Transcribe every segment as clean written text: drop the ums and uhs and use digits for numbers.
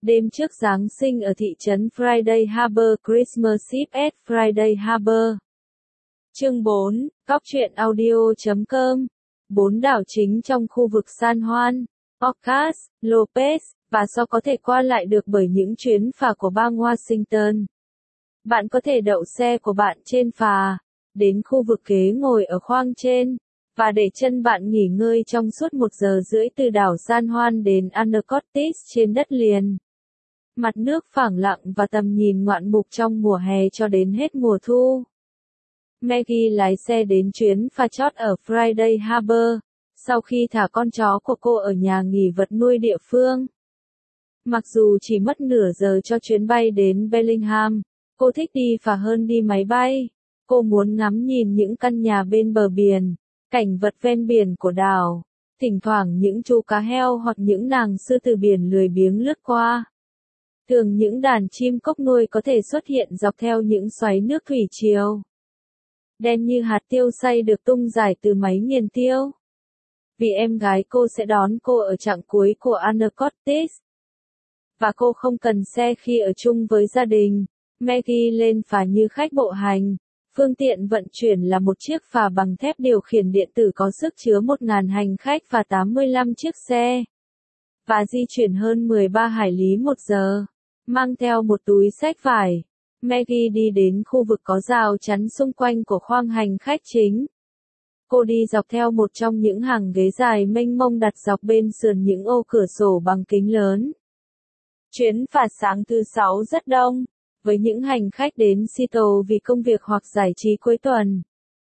Đêm trước Giáng sinh ở thị trấn Friday Harbor, Christmas Eve at Friday Harbor. Chương 4, Cóc truyện audio.com. 4 đảo chính trong khu vực San Juan, Ocas, Lopez, và So có thể qua lại được bởi những chuyến phà của bang Washington. Bạn có thể đậu xe của bạn trên phà, đến khu vực ghế ngồi ở khoang trên, và để chân bạn nghỉ ngơi trong suốt 1 giờ rưỡi từ đảo San Juan đến Anacortes trên đất liền. Mặt nước phẳng lặng và tầm nhìn ngoạn mục trong mùa hè cho đến hết mùa thu. Maggie lái xe đến chuyến phà chót ở Friday Harbor, sau khi thả con chó của cô ở nhà nghỉ vật nuôi địa phương. Mặc dù chỉ mất nửa giờ cho chuyến bay đến Bellingham, cô thích đi phà hơn đi máy bay. Cô muốn ngắm nhìn những căn nhà bên bờ biển, cảnh vật ven biển của đảo, thỉnh thoảng những chú cá heo hoặc những nàng sư tử biển lười biếng lướt qua. Thường những đàn chim cốc nuôi có thể xuất hiện dọc theo những xoáy nước thủy triều. Đen như hạt tiêu xay được tung dài từ máy nghiền tiêu. Vì em gái cô sẽ đón cô ở chặng cuối của Anacortes. Và cô không cần xe khi ở chung với gia đình. Maggie lên phà như khách bộ hành. Phương tiện vận chuyển là một chiếc phà bằng thép điều khiển điện tử có sức chứa 1.000 hành khách và 85 chiếc xe. Và di chuyển hơn 13 hải lý 1 giờ. Mang theo một túi xách vải, Maggie đi đến khu vực có rào chắn xung quanh của khoang hành khách chính. Cô đi dọc theo một trong những hàng ghế dài mênh mông đặt dọc bên sườn những ô cửa sổ bằng kính lớn. Chuyến phà sáng thứ 6 rất đông, với những hành khách đến Seattle vì công việc hoặc giải trí cuối tuần.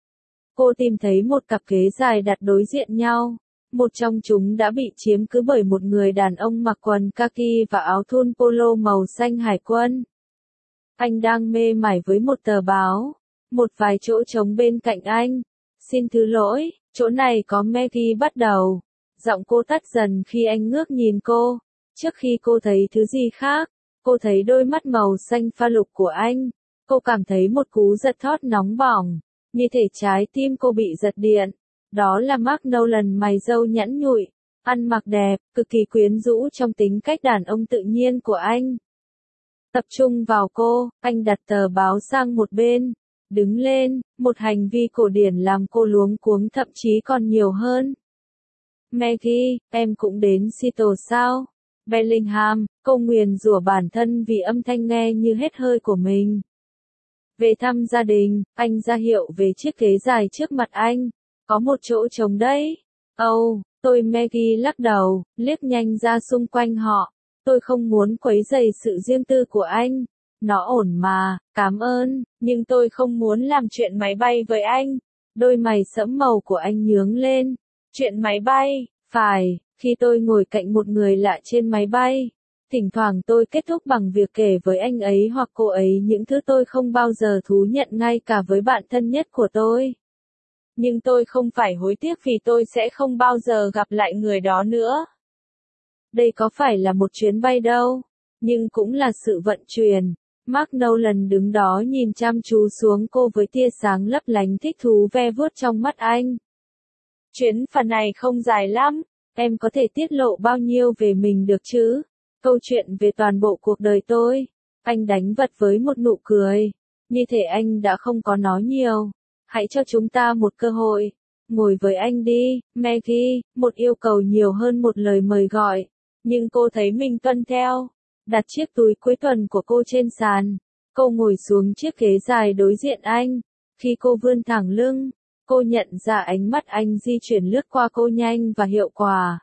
Cô tìm thấy một cặp ghế dài đặt đối diện nhau. Một trong chúng đã bị chiếm cứ bởi một người đàn ông mặc quần kaki và áo thun polo màu xanh hải quân. Anh đang mê mải với một tờ báo. Một vài chỗ trống bên cạnh anh. Xin thứ lỗi, chỗ này có Maggie bắt đầu. Giọng cô tắt dần khi anh ngước nhìn cô. Trước khi cô thấy thứ gì khác, cô thấy đôi mắt màu xanh pha lục của anh. Cô cảm thấy một cú giật thót nóng bỏng, như thể trái tim cô bị giật điện. Đó là Mark Nolan mày râu nhẵn nhụi, ăn mặc đẹp, cực kỳ quyến rũ trong tính cách đàn ông tự nhiên của anh. Tập trung vào cô, anh đặt tờ báo sang một bên, đứng lên, một hành vi cổ điển làm cô luống cuống thậm chí còn nhiều hơn. Maggie, em cũng đến Seattle sao? Bellingham, cô nguyền rủa bản thân vì âm thanh nghe như hết hơi của mình. Về thăm gia đình, anh ra hiệu về chiếc ghế dài trước mặt anh. Có một chỗ trống đấy. Tôi Maggie lắc đầu, liếc nhanh ra xung quanh họ. Tôi không muốn quấy rầy sự riêng tư của anh. Nó ổn mà, cảm ơn, nhưng tôi không muốn làm chuyện máy bay với anh. Đôi mày sẫm màu của anh nhướng lên. Chuyện máy bay, phải, khi tôi ngồi cạnh một người lạ trên máy bay. Thỉnh thoảng tôi kết thúc bằng việc kể với anh ấy hoặc cô ấy những thứ tôi không bao giờ thú nhận ngay cả với bạn thân nhất của tôi. Nhưng tôi không phải hối tiếc vì tôi sẽ không bao giờ gặp lại người đó nữa. Đây có phải là một chuyến bay đâu, nhưng cũng là sự vận chuyển. Mark Nolan đứng đó nhìn chăm chú xuống cô với tia sáng lấp lánh thích thú ve vuốt trong mắt anh. Chuyến phà này không dài lắm, em có thể tiết lộ bao nhiêu về mình được chứ? Câu chuyện về toàn bộ cuộc đời tôi. Anh đánh vật với một nụ cười. Như thể anh đã không có nói nhiều. Hãy cho chúng ta một cơ hội. Ngồi với anh đi, Maggie, một yêu cầu nhiều hơn một lời mời gọi. Nhưng cô thấy mình tuân theo. Đặt chiếc túi cuối tuần của cô trên sàn. Cô ngồi xuống chiếc ghế dài đối diện anh. Khi cô vươn thẳng lưng, cô nhận ra ánh mắt anh di chuyển lướt qua cô nhanh và hiệu quả.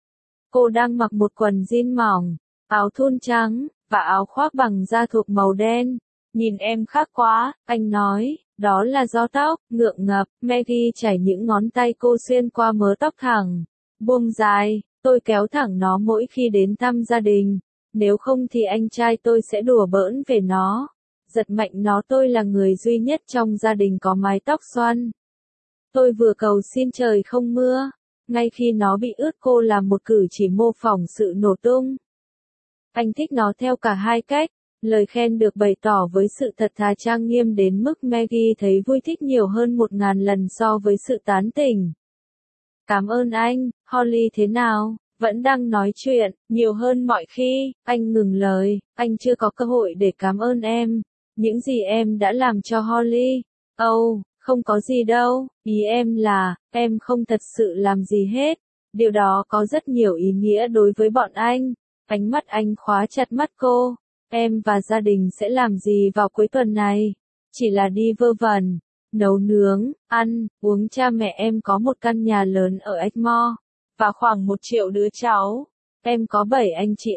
Cô đang mặc một quần jean mỏng, áo thun trắng, và áo khoác bằng da thuộc màu đen. Nhìn em khác quá, anh nói, đó là do tóc, ngượng ngập. Maggie chảy những ngón tay cô xuyên qua mớ tóc thẳng, buông dài, tôi kéo thẳng nó mỗi khi đến thăm gia đình. Nếu không thì anh trai tôi sẽ đùa bỡn về nó. Giật mạnh nó, tôi là người duy nhất trong gia đình có mái tóc xoăn. Tôi vừa cầu xin trời không mưa. Ngay khi nó bị ướt cô làm một cử chỉ mô phỏng sự nổ tung. Anh thích nó theo cả hai cách. Lời khen được bày tỏ với sự thật thà trang nghiêm đến mức Maggie thấy vui thích nhiều hơn 1.000 lần so với sự tán tỉnh. Cảm ơn anh, Holly thế nào? Vẫn đang nói chuyện, nhiều hơn mọi khi, anh ngừng lời, anh chưa có cơ hội để cảm ơn em. Những gì em đã làm cho Holly. Oh, không có gì đâu, ý em là, em không thật sự làm gì hết. Điều đó có rất nhiều ý nghĩa đối với bọn anh. Ánh mắt anh khóa chặt mắt cô. Em và gia đình sẽ làm gì vào cuối tuần này? Chỉ là đi vơ vẩn, nấu nướng, ăn, uống. Cha mẹ em có một căn nhà lớn ở Exmoor, và khoảng 1 triệu đứa cháu. Em có 7 anh chị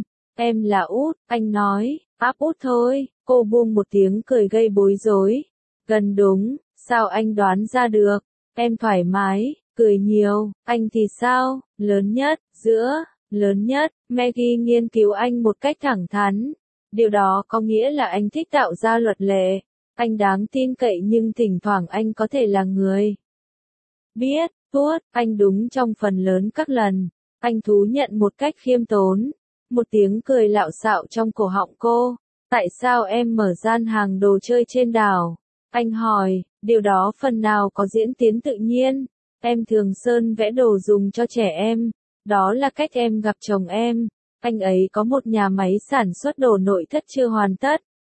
em là út, anh nói, áp út thôi. Cô buông một tiếng cười gây bối rối. Gần đúng, sao anh đoán ra được? Em thoải mái, cười nhiều, anh thì sao? Lớn nhất, giữa, lớn nhất. Maggie nghiên cứu anh một cách thẳng thắn. Điều đó có nghĩa là anh thích tạo ra luật lệ. Anh đáng tin cậy nhưng thỉnh thoảng anh có thể là người biết, tuốt, anh đúng trong phần lớn các lần. Anh thú nhận một cách khiêm tốn. Một tiếng cười lạo xạo trong cổ họng cô. Tại sao em mở gian hàng đồ chơi trên đảo? Anh hỏi, điều đó phần nào có diễn tiến tự nhiên. Em thường sơn vẽ đồ dùng cho trẻ em. Đó là cách em gặp chồng em. Anh ấy có một nhà máy sản xuất đồ nội thất chưa hoàn tất.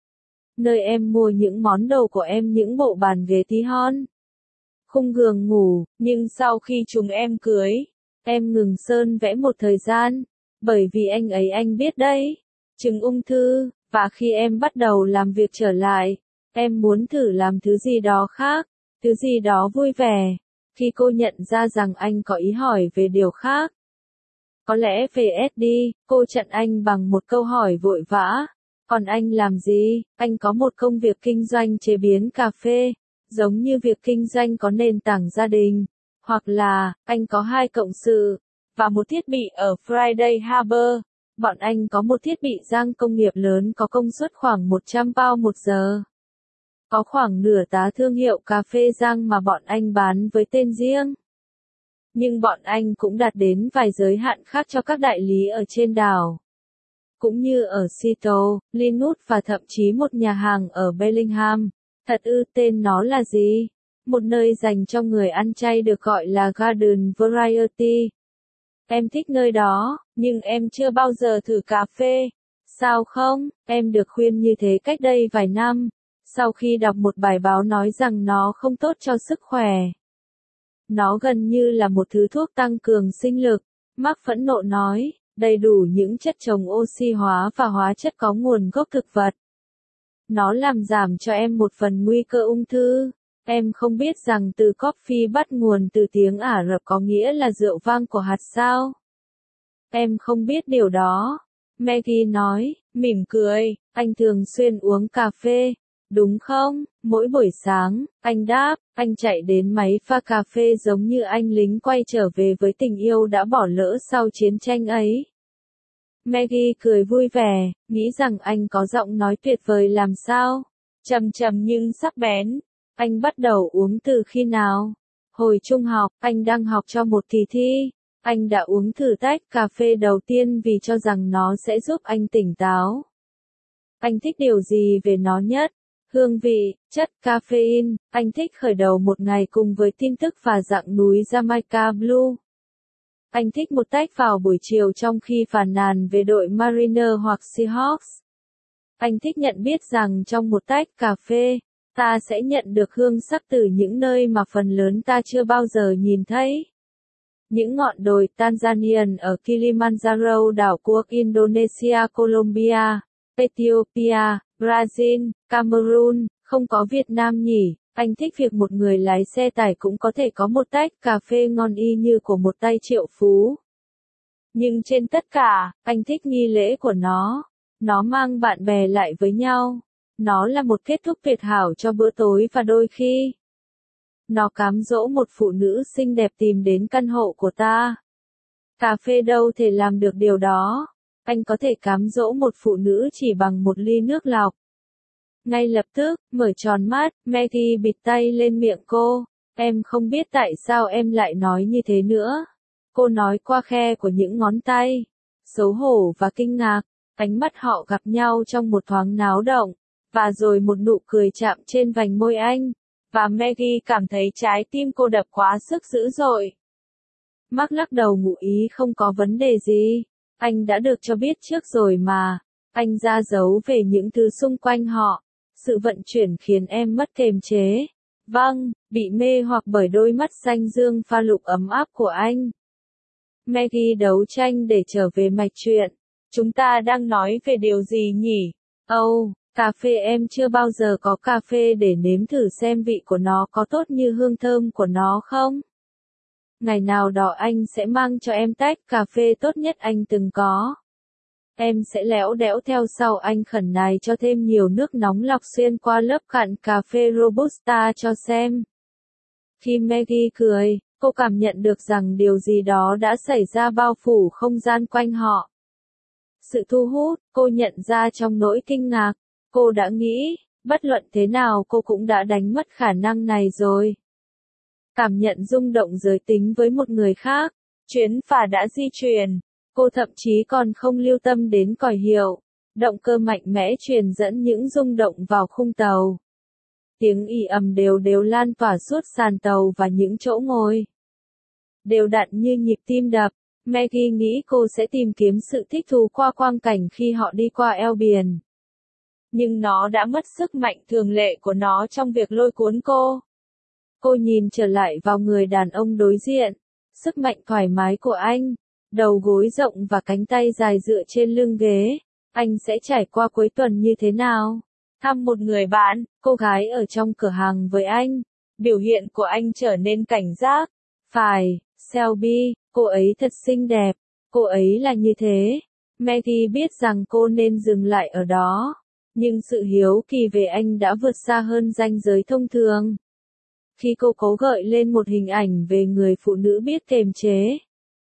Nơi em mua những món đồ của em, những bộ bàn ghế tí hon, khung giường ngủ, nhưng sau khi chúng em cưới, em ngừng sơn vẽ một thời gian, bởi vì anh biết đấy, chứng ung thư, và khi em bắt đầu làm việc trở lại, em muốn thử làm thứ gì đó khác, thứ gì đó vui vẻ. Khi cô nhận ra rằng anh có ý hỏi về điều khác, có lẽ về SD, cô chặn anh bằng một câu hỏi vội vã. Còn anh làm gì? Anh có một công việc kinh doanh chế biến cà phê, giống như việc kinh doanh có nền tảng gia đình. Hoặc là, anh có 2 cộng sự, và một thiết bị ở Friday Harbor. Bọn anh có một thiết bị rang công nghiệp lớn có công suất khoảng 100 pound một giờ. Có khoảng nửa tá thương hiệu cà phê rang mà bọn anh bán với tên riêng. Nhưng bọn anh cũng đạt đến vài giới hạn khác cho các đại lý ở trên đảo. Cũng như ở Seattle, Linwood và thậm chí một nhà hàng ở Bellingham. Thật ư, tên nó là gì? Một nơi dành cho người ăn chay được gọi là Garden Variety. Em thích nơi đó, nhưng em chưa bao giờ thử cà phê. Sao không? Em được khuyên như thế cách đây vài năm, sau khi đọc một bài báo nói rằng nó không tốt cho sức khỏe. Nó gần như là một thứ thuốc tăng cường sinh lực. Mark phẫn nộ nói, đầy đủ những chất chống oxy hóa và hóa chất có nguồn gốc thực vật. Nó làm giảm cho em một phần nguy cơ ung thư. Em không biết rằng từ coffee bắt nguồn từ tiếng Ả Rập có nghĩa là rượu vang của hạt sao? Em không biết điều đó. Maggie nói, mỉm cười, anh thường xuyên uống cà phê, đúng không? Mỗi buổi sáng, anh đáp, anh chạy đến máy pha cà phê giống như anh lính quay trở về với tình yêu đã bỏ lỡ sau chiến tranh ấy. Maggie cười vui vẻ, nghĩ rằng anh có giọng nói tuyệt vời làm sao? Trầm trầm nhưng sắc bén. Anh bắt đầu uống từ khi nào? Hồi trung học, anh đang học cho một kỳ thi. Anh đã uống thử tách cà phê đầu tiên vì cho rằng nó sẽ giúp anh tỉnh táo. Anh thích điều gì về nó nhất? Hương vị, chất, caffeine. Anh thích khởi đầu một ngày cùng với tin tức và dạng núi Jamaica Blue. Anh thích một tách vào buổi chiều trong khi phàn nàn về đội Mariner hoặc Seahawks. Anh thích nhận biết rằng trong một tách cà phê, ta sẽ nhận được hương sắc từ những nơi mà phần lớn ta chưa bao giờ nhìn thấy. Những ngọn đồi Tanzanian ở Kilimanjaro, đảo quốc Indonesia, Colombia, Ethiopia, Brazil, Cameroon, không có Việt Nam nhỉ? Anh thích việc một người lái xe tải cũng có thể có một tách cà phê ngon y như của một tay triệu phú. Nhưng trên tất cả, anh thích nghi lễ của nó. Nó mang bạn bè lại với nhau. Nó là một kết thúc tuyệt hảo cho bữa tối và đôi khi nó cám dỗ một phụ nữ xinh đẹp tìm đến căn hộ của ta. Cà phê đâu thể làm được điều đó. Anh có thể cám dỗ một phụ nữ chỉ bằng một ly nước lọc. Ngay lập tức, mở tròn mắt, Maggie bịt tay lên miệng cô. Em không biết tại sao em lại nói như thế nữa. Cô nói qua khe của những ngón tay. Xấu hổ và kinh ngạc, ánh mắt họ gặp nhau trong một thoáng náo động. Và rồi một nụ cười chạm trên vành môi anh. Và Maggie cảm thấy trái tim cô đập quá sức dữ dội. Mark lắc đầu ngụ ý không có vấn đề gì. Anh đã được cho biết trước rồi mà. Anh ra dấu về những thứ xung quanh họ. Sự vận chuyển khiến em mất kiềm chế. Vâng, bị mê hoặc bởi đôi mắt xanh dương pha lục ấm áp của anh. Maggie đấu tranh để trở về mạch chuyện. Chúng ta đang nói về điều gì nhỉ? Cà phê em chưa bao giờ có cà phê để nếm thử xem vị của nó có tốt như hương thơm của nó không? Ngày nào đó anh sẽ mang cho em tách cà phê tốt nhất anh từng có. Em sẽ lẽo đẽo theo sau anh khẩn nài cho thêm nhiều nước nóng lọc xuyên qua lớp cặn cà phê Robusta cho xem. Khi Maggie cười, cô cảm nhận được rằng điều gì đó đã xảy ra bao phủ không gian quanh họ. Sự thu hút, cô nhận ra trong nỗi kinh ngạc. Cô đã nghĩ, bất luận thế nào cô cũng đã đánh mất khả năng này rồi. Cảm nhận rung động giới tính với một người khác. Chuyến phà đã di chuyển. Cô thậm chí còn không lưu tâm đến còi hiệu. Động cơ mạnh mẽ truyền dẫn những rung động vào khung tàu. Tiếng ì ầm đều đều lan tỏa suốt sàn tàu và những chỗ ngồi. Đều đặn như nhịp tim đập. Maggie nghĩ cô sẽ tìm kiếm sự thích thú qua quang cảnh khi họ đi qua eo biển. Nhưng nó đã mất sức mạnh thường lệ của nó trong việc lôi cuốn cô. Cô nhìn trở lại vào người đàn ông đối diện. Sức mạnh thoải mái của anh. Đầu gối rộng và cánh tay dài dựa trên lưng ghế. Anh sẽ trải qua cuối tuần như thế nào? Thăm một người bạn, cô gái ở trong cửa hàng với anh. Biểu hiện của anh trở nên cảnh giác. Phải, Shelby, cô ấy thật xinh đẹp. Cô ấy là như thế. Maggie biết rằng cô nên dừng lại ở đó. Nhưng sự hiếu kỳ về anh đã vượt xa hơn ranh giới thông thường. Khi cô cố gợi lên một hình ảnh về người phụ nữ biết kiềm chế.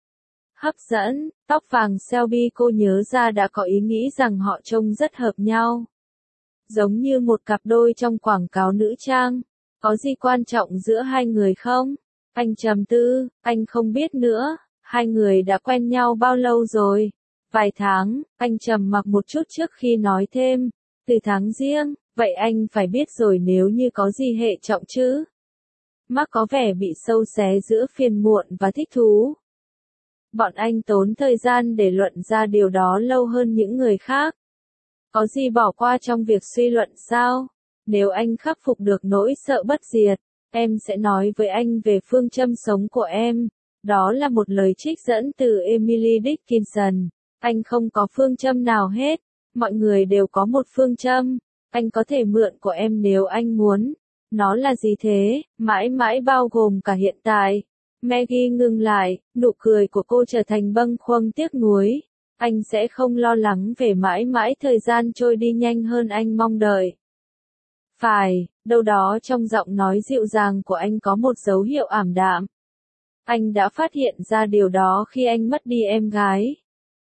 Hấp dẫn, tóc vàng Shelby, cô nhớ ra đã có ý nghĩ rằng họ trông rất hợp nhau. Giống như một cặp đôi trong quảng cáo nữ trang. Có gì quan trọng giữa hai người không? Anh trầm tư, anh không biết nữa. Hai người đã quen nhau bao lâu rồi? Vài tháng, anh trầm mặc một chút trước khi nói thêm. Từ tháng Giêng, vậy anh phải biết rồi nếu như có gì hệ trọng chứ? Mark có vẻ bị sâu xé giữa phiền muộn và thích thú. Bọn anh tốn thời gian để luận ra điều đó lâu hơn những người khác. Có gì bỏ qua trong việc suy luận sao? Nếu anh khắc phục được nỗi sợ bất diệt, em sẽ nói với anh về phương châm sống của em. Đó là một lời trích dẫn từ Emily Dickinson. Anh không có phương châm nào hết. Mọi người đều có một phương châm. Anh có thể mượn của em nếu anh muốn. Nó là gì thế? Mãi mãi bao gồm cả hiện tại. Maggie ngừng lại, nụ cười của cô trở thành bâng khuâng tiếc nuối. Anh sẽ không lo lắng về mãi mãi thời gian trôi đi nhanh hơn anh mong đợi. Phải, đâu đó trong giọng nói dịu dàng của anh có một dấu hiệu ảm đạm. Anh đã phát hiện ra điều đó khi anh mất đi em gái.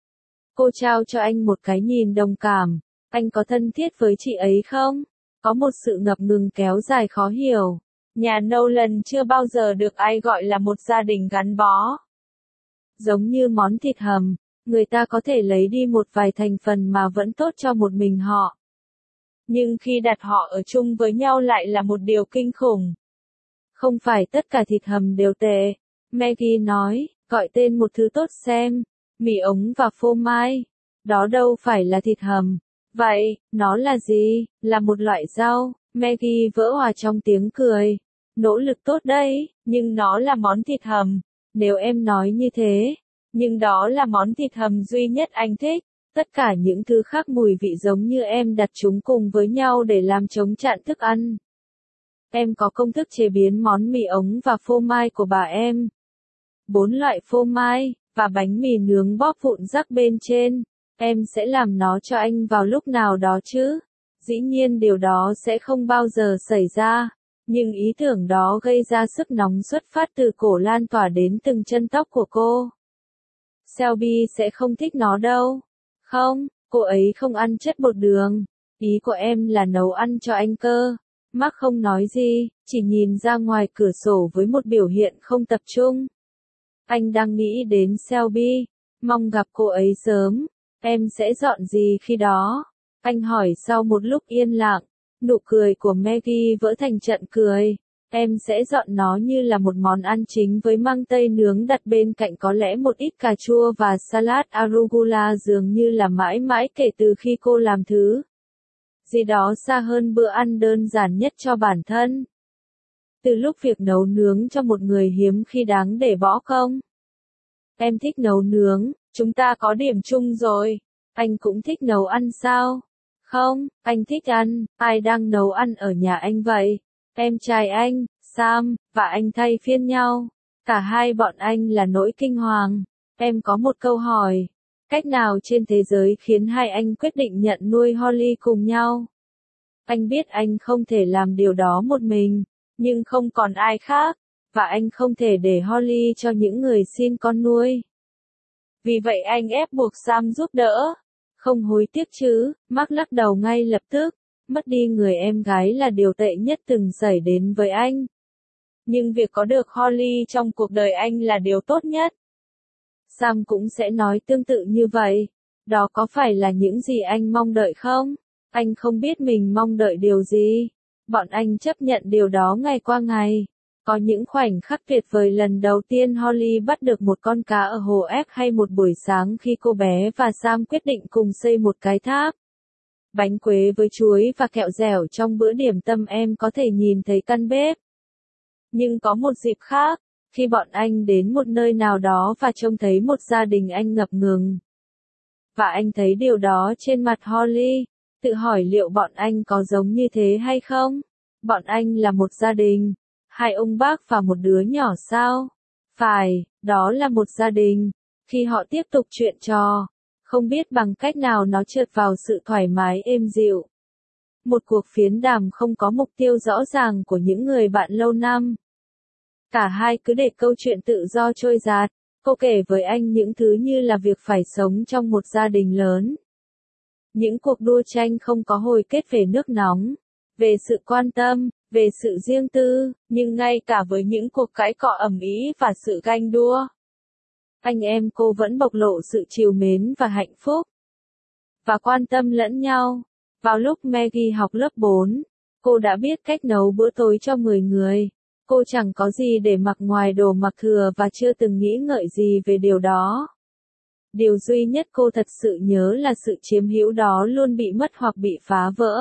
Cô trao cho anh một cái nhìn đồng cảm. Anh có thân thiết với chị ấy không? Có một sự ngập ngừng kéo dài khó hiểu. Nhà Nolan chưa bao giờ được ai gọi là một gia đình gắn bó. Giống như món thịt hầm, người ta có thể lấy đi một vài thành phần mà vẫn tốt cho một mình họ. Nhưng khi đặt họ ở chung với nhau lại là một điều kinh khủng. Không phải tất cả thịt hầm đều tệ. Maggie nói, gọi tên một thứ tốt xem. Mì ống và phô mai. Đó đâu phải là thịt hầm. Vậy, nó là gì? Là một loại rau. Maggie vỡ hòa trong tiếng cười. Nỗ lực tốt đấy, nhưng nó là món thịt hầm. Nếu em nói như thế. Nhưng đó là món thịt hầm duy nhất anh thích. Tất cả những thứ khác mùi vị giống như em đặt chúng cùng với nhau để làm chống chặn thức ăn. Em có công thức chế biến món mì ống và phô mai của bà em. 4 loại phô mai, và bánh mì nướng bóp vụn rắc bên trên. Em sẽ làm nó cho anh vào lúc nào đó chứ? Dĩ nhiên điều đó sẽ không bao giờ xảy ra. Nhưng ý tưởng đó gây ra sức nóng xuất phát từ cổ lan tỏa đến từng chân tóc của cô. Shelby sẽ không thích nó đâu. Không, cô ấy không ăn chất bột đường. Ý của em là nấu ăn cho anh cơ. Mark không nói gì, chỉ nhìn ra ngoài cửa sổ với một biểu hiện không tập trung. Anh đang nghĩ đến Shelby, mong gặp cô ấy sớm. Em sẽ dọn gì khi đó? Anh hỏi sau một lúc yên lặng. Nụ cười của Maggie vỡ thành trận cười. Em sẽ dọn nó như là một món ăn chính với măng tây nướng đặt bên cạnh, có lẽ một ít cà chua và salad arugula, dường như là mãi mãi kể từ khi cô làm thứ gì đó xa hơn bữa ăn đơn giản nhất cho bản thân. Từ lúc việc nấu nướng cho một người hiếm khi đáng để bỏ không? Em thích nấu nướng, chúng ta có điểm chung rồi. Anh cũng thích nấu ăn sao? Không, anh thích ăn, ai đang nấu ăn ở nhà anh vậy? Em trai anh, Sam, và anh thay phiên nhau. Cả hai bọn anh là nỗi kinh hoàng. Em có một câu hỏi. Cách nào trên thế giới khiến hai anh quyết định nhận nuôi Holly cùng nhau? Anh biết anh không thể làm điều đó một mình, nhưng không còn ai khác, và anh không thể để Holly cho những người xin con nuôi. Vì vậy anh ép buộc Sam giúp đỡ. Không hối tiếc chứ, Mark lắc đầu ngay lập tức. Mất đi người em gái là điều tệ nhất từng xảy đến với anh. Nhưng việc có được Holly trong cuộc đời anh là điều tốt nhất. Sam cũng sẽ nói tương tự như vậy. Đó có phải là những gì anh mong đợi không? Anh không biết mình mong đợi điều gì. Bọn anh chấp nhận điều đó ngày qua ngày. Có những khoảnh khắc tuyệt vời lần đầu tiên Holly bắt được một con cá ở hồ ép, hay một buổi sáng khi cô bé và Sam quyết định cùng xây một cái tháp bánh quế với chuối và kẹo dẻo trong bữa điểm tâm, em có thể nhìn thấy căn bếp. Nhưng có một dịp khác, khi bọn anh đến một nơi nào đó và trông thấy một gia đình, anh ngập ngừng. Và anh thấy điều đó trên mặt Holly, tự hỏi liệu bọn anh có giống như thế hay không? Bọn anh là một gia đình, hai ông bác và một đứa nhỏ sao? Phải, đó là một gia đình. Khi họ tiếp tục chuyện trò, không biết bằng cách nào nó trượt vào sự thoải mái êm dịu. Một cuộc phiến đàm không có mục tiêu rõ ràng của những người bạn lâu năm. Cả hai cứ để câu chuyện tự do trôi dạt. Cô kể với anh những thứ như là việc phải sống trong một gia đình lớn. Những cuộc đua tranh không có hồi kết về nước nóng, về sự quan tâm, về sự riêng tư, nhưng ngay cả với những cuộc cãi cọ ầm ĩ và sự ganh đua, anh em cô vẫn bộc lộ sự trìu mến và hạnh phúc, và quan tâm lẫn nhau. Vào lúc Maggie học lớp 4, cô đã biết cách nấu bữa tối cho 10 người. Cô chẳng có gì để mặc ngoài đồ mặc thừa và chưa từng nghĩ ngợi gì về điều đó. Điều duy nhất cô thật sự nhớ là sự chiếm hữu đó luôn bị mất hoặc bị phá vỡ.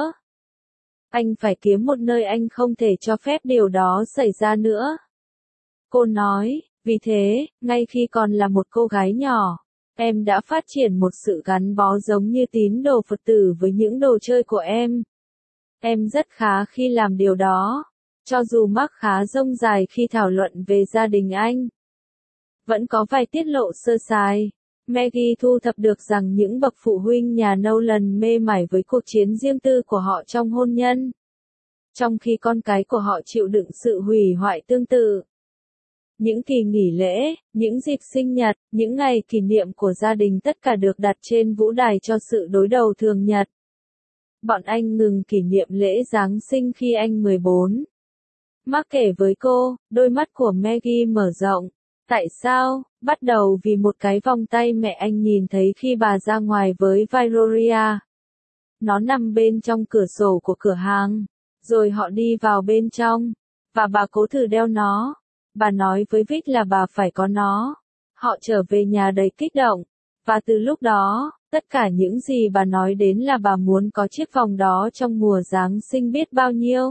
Anh phải kiếm một nơi anh không thể cho phép điều đó xảy ra nữa. Cô nói, vì thế, ngay khi còn là một cô gái nhỏ, em đã phát triển một sự gắn bó giống như tín đồ Phật tử với những đồ chơi của em. Em rất khá khi làm điều đó, cho dù Mark khá dông dài khi thảo luận về gia đình anh. Vẫn có vài tiết lộ sơ sài. Maggie thu thập được rằng những bậc phụ huynh nhà Nolan mê mải với cuộc chiến riêng tư của họ trong hôn nhân, trong khi con cái của họ chịu đựng sự hủy hoại tương tự. Những kỳ nghỉ lễ, những dịp sinh nhật, những ngày kỷ niệm của gia đình, tất cả được đặt trên vũ đài cho sự đối đầu thường nhật. Bọn anh ngừng kỷ niệm lễ Giáng sinh khi anh 14. Mark kể với cô, đôi mắt của Maggie mở rộng. Tại sao? Bắt đầu vì một cái vòng tay mẹ anh nhìn thấy khi bà ra ngoài với Victoria. Nó nằm bên trong cửa sổ của cửa hàng. Rồi họ đi vào bên trong, và bà cố thử đeo nó. Bà nói với Vic là bà phải có nó. Họ trở về nhà đầy kích động. Và từ lúc đó, tất cả những gì bà nói đến là bà muốn có chiếc vòng đó trong mùa Giáng sinh biết bao nhiêu.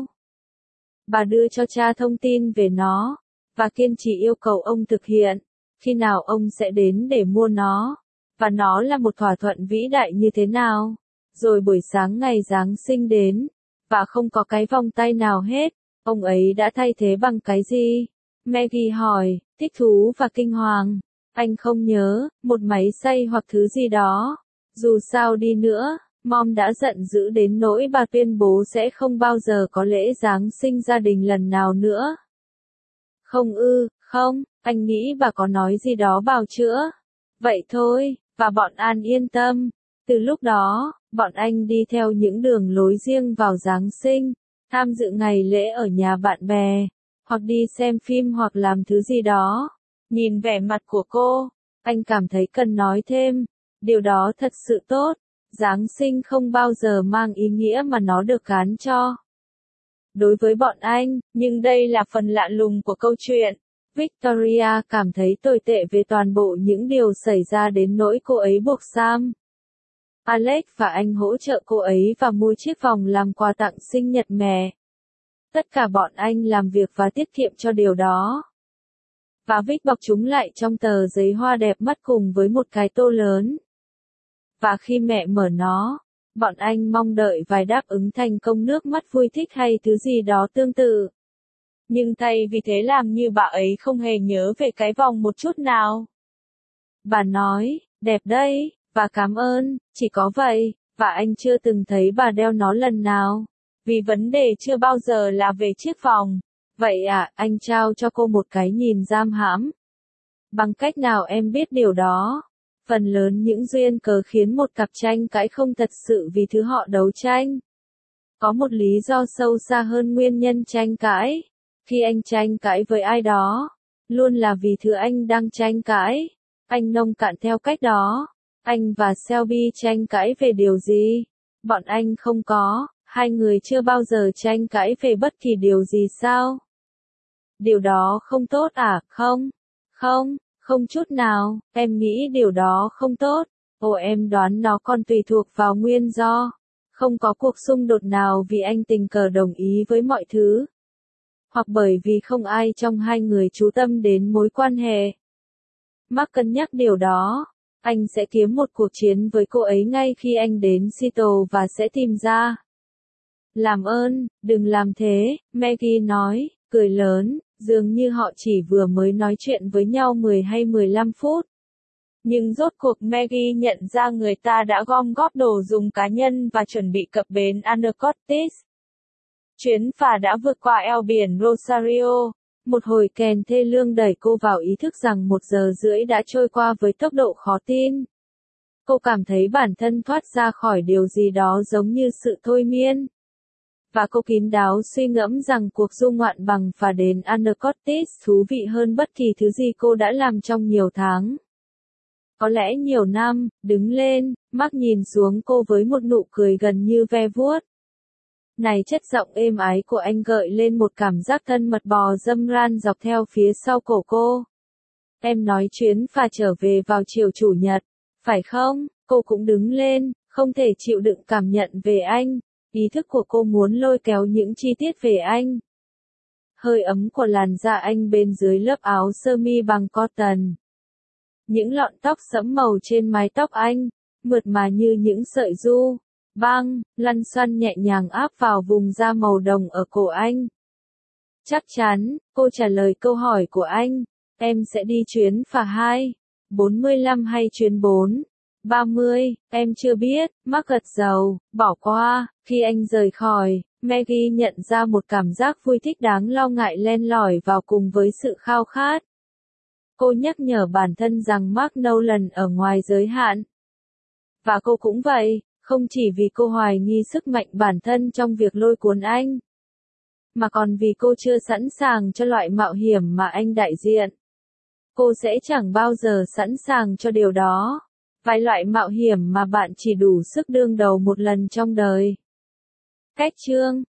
Bà đưa cho cha thông tin về nó, và kiên trì yêu cầu ông thực hiện, khi nào ông sẽ đến để mua nó, và nó là một thỏa thuận vĩ đại như thế nào. Rồi buổi sáng ngày Giáng sinh đến, và không có cái vòng tay nào hết, ông ấy đã thay thế bằng cái gì? Maggie hỏi, thích thú và kinh hoàng. Anh không nhớ, một máy xay hoặc thứ gì đó. Dù sao đi nữa, Mom đã giận dữ đến nỗi bà tuyên bố sẽ không bao giờ có lễ Giáng sinh gia đình lần nào nữa. Không không, anh nghĩ bà có nói gì đó bào chữa. Vậy thôi, và bọn An yên tâm. Từ lúc đó, bọn anh đi theo những đường lối riêng vào Giáng sinh, tham dự ngày lễ ở nhà bạn bè, hoặc đi xem phim hoặc làm thứ gì đó. Nhìn vẻ mặt của cô, anh cảm thấy cần nói thêm, điều đó thật sự tốt. Giáng sinh không bao giờ mang ý nghĩa mà nó được gán cho đối với bọn anh, nhưng đây là phần lạ lùng của câu chuyện. Victoria cảm thấy tồi tệ về toàn bộ những điều xảy ra đến nỗi cô ấy buộc Sam, Alex và anh hỗ trợ cô ấy và mua chiếc vòng làm quà tặng sinh nhật mẹ. Tất cả bọn anh làm việc và tiết kiệm cho điều đó. Và Vic bọc chúng lại trong tờ giấy hoa đẹp mắt cùng với một cái tô lớn. Và khi mẹ mở nó, bọn anh mong đợi vài đáp ứng thành công, nước mắt, vui thích hay thứ gì đó tương tự. Nhưng thay vì thế làm như bà ấy không hề nhớ về cái vòng một chút nào. Bà nói, đẹp đấy, và cảm ơn, chỉ có vậy, và anh chưa từng thấy bà đeo nó lần nào. Vì vấn đề chưa bao giờ là về chiếc vòng. Vậy à, anh trao cho cô một cái nhìn giam hãm. Bằng cách nào em biết điều đó? Phần lớn những duyên cớ khiến một cặp tranh cãi không thật sự vì thứ họ đấu tranh. Có một lý do sâu xa hơn nguyên nhân tranh cãi. Khi anh tranh cãi với ai đó, luôn là vì thứ anh đang tranh cãi. Anh nông cạn theo cách đó. Anh và Shelby tranh cãi về điều gì? Bọn anh không có, hai người chưa bao giờ tranh cãi về bất kỳ điều gì sao? Điều đó không tốt à? Không. Không, không chút nào, em nghĩ điều đó không tốt. Ồ, em đoán nó còn tùy thuộc vào nguyên do. Không có cuộc xung đột nào vì anh tình cờ đồng ý với mọi thứ. Hoặc bởi vì không ai trong hai người chú tâm đến mối quan hệ. Mark cân nhắc điều đó. Anh sẽ kiếm một cuộc chiến với cô ấy ngay khi anh đến Seattle và sẽ tìm ra. Làm ơn, đừng làm thế, Maggie nói, cười lớn, dường như họ chỉ vừa mới nói chuyện với nhau 10 hay 15 phút. Nhưng rốt cuộc Maggie nhận ra người ta đã gom góp đồ dùng cá nhân và chuẩn bị cập bến Anacortes. Chuyến phà đã vượt qua eo biển Rosario. Một hồi kèn thê lương đẩy cô vào ý thức rằng 1 giờ rưỡi đã trôi qua với tốc độ khó tin. Cô cảm thấy bản thân thoát ra khỏi điều gì đó giống như sự thôi miên. Và cô kín đáo suy ngẫm rằng cuộc du ngoạn bằng phà đến Anacortes thú vị hơn bất kỳ thứ gì cô đã làm trong nhiều tháng. Có lẽ nhiều năm, đứng lên, Mark nhìn xuống cô với một nụ cười gần như ve vuốt. Này, chất giọng êm ái của anh gợi lên một cảm giác thân mật bò dâm ran dọc theo phía sau cổ cô. Em nói chuyến phà trở về vào chiều Chủ nhật, phải không? Cô cũng đứng lên, không thể chịu đựng cảm nhận về anh. Ý thức của cô muốn lôi kéo những chi tiết về anh. Hơi ấm của làn da anh bên dưới lớp áo sơ mi bằng cotton. Những lọn tóc sẫm màu trên mái tóc anh, mượt mà như những sợi ru, băng, lăn xoăn nhẹ nhàng áp vào vùng da màu đồng ở cổ anh. Chắc chắn, cô trả lời câu hỏi của anh, em sẽ đi chuyến phà 2:45 hay chuyến 4:30, em chưa biết, Mark gật đầu, bỏ qua. Khi anh rời khỏi, Maggie nhận ra một cảm giác vui thích đáng lo ngại len lỏi vào cùng với sự khao khát. Cô nhắc nhở bản thân rằng Mark Nolan ở ngoài giới hạn. Và cô cũng vậy, không chỉ vì cô hoài nghi sức mạnh bản thân trong việc lôi cuốn anh, mà còn vì cô chưa sẵn sàng cho loại mạo hiểm mà anh đại diện. Cô sẽ chẳng bao giờ sẵn sàng cho điều đó. Vài loại mạo hiểm mà bạn chỉ đủ sức đương đầu một lần trong đời. Cách chương